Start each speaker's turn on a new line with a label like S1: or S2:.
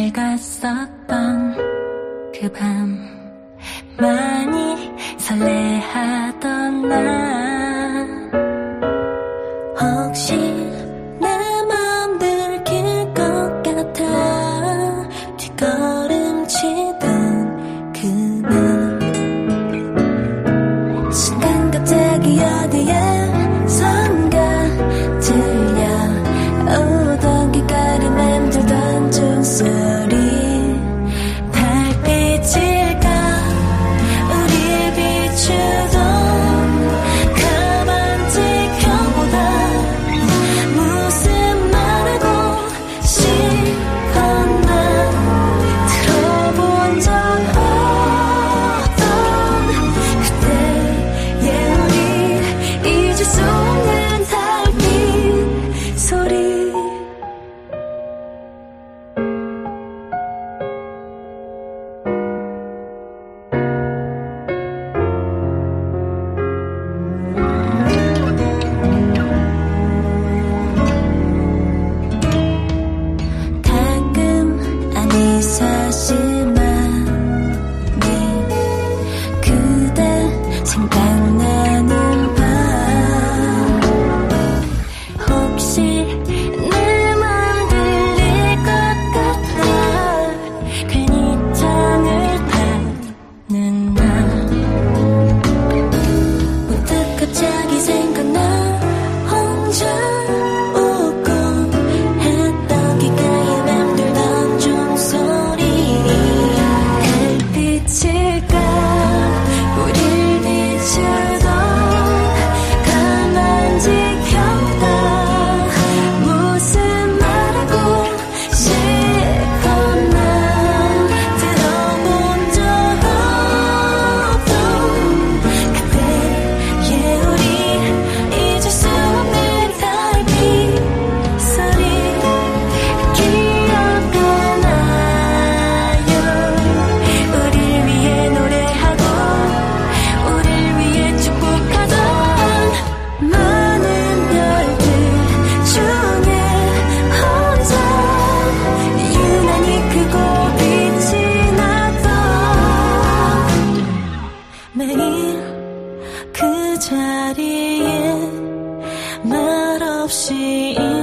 S1: 밝았었던 그 밤 많이 설레하던 나 혹시 내 맘 들킬 것 같아 뒷걸음치던 그날 순간 갑자기 어디에선가 들려오던 길가를 맴돌던 종소리 달빛일까 우릴 비추던 가만 지켜보다 무슨 말하고 싶었나 들어본 적 없던 그때의 우리 잊을 수 없는 달빛 소리 가끔 아니 사실만이 그대 생각나는 밤 혹시 내 맘 들릴 것 같아 괜히 창을 닫는 나 문득 갑자기 생각나 혼자 웃고 했던 귓가에 맴돌던 종소리 달빛일까 우릴 비추던 가만 지켜보다 무슨 말하고 싶었나 들어본 적 없던 그때의 우리 잊을 수 없는 달빛 소리 기억나요 우릴 위해 노래하고 우릴 위해 축복하던 많은 별들 중에 혼자 유난히 크고 빛이 났던 매일 그 자리에 말없이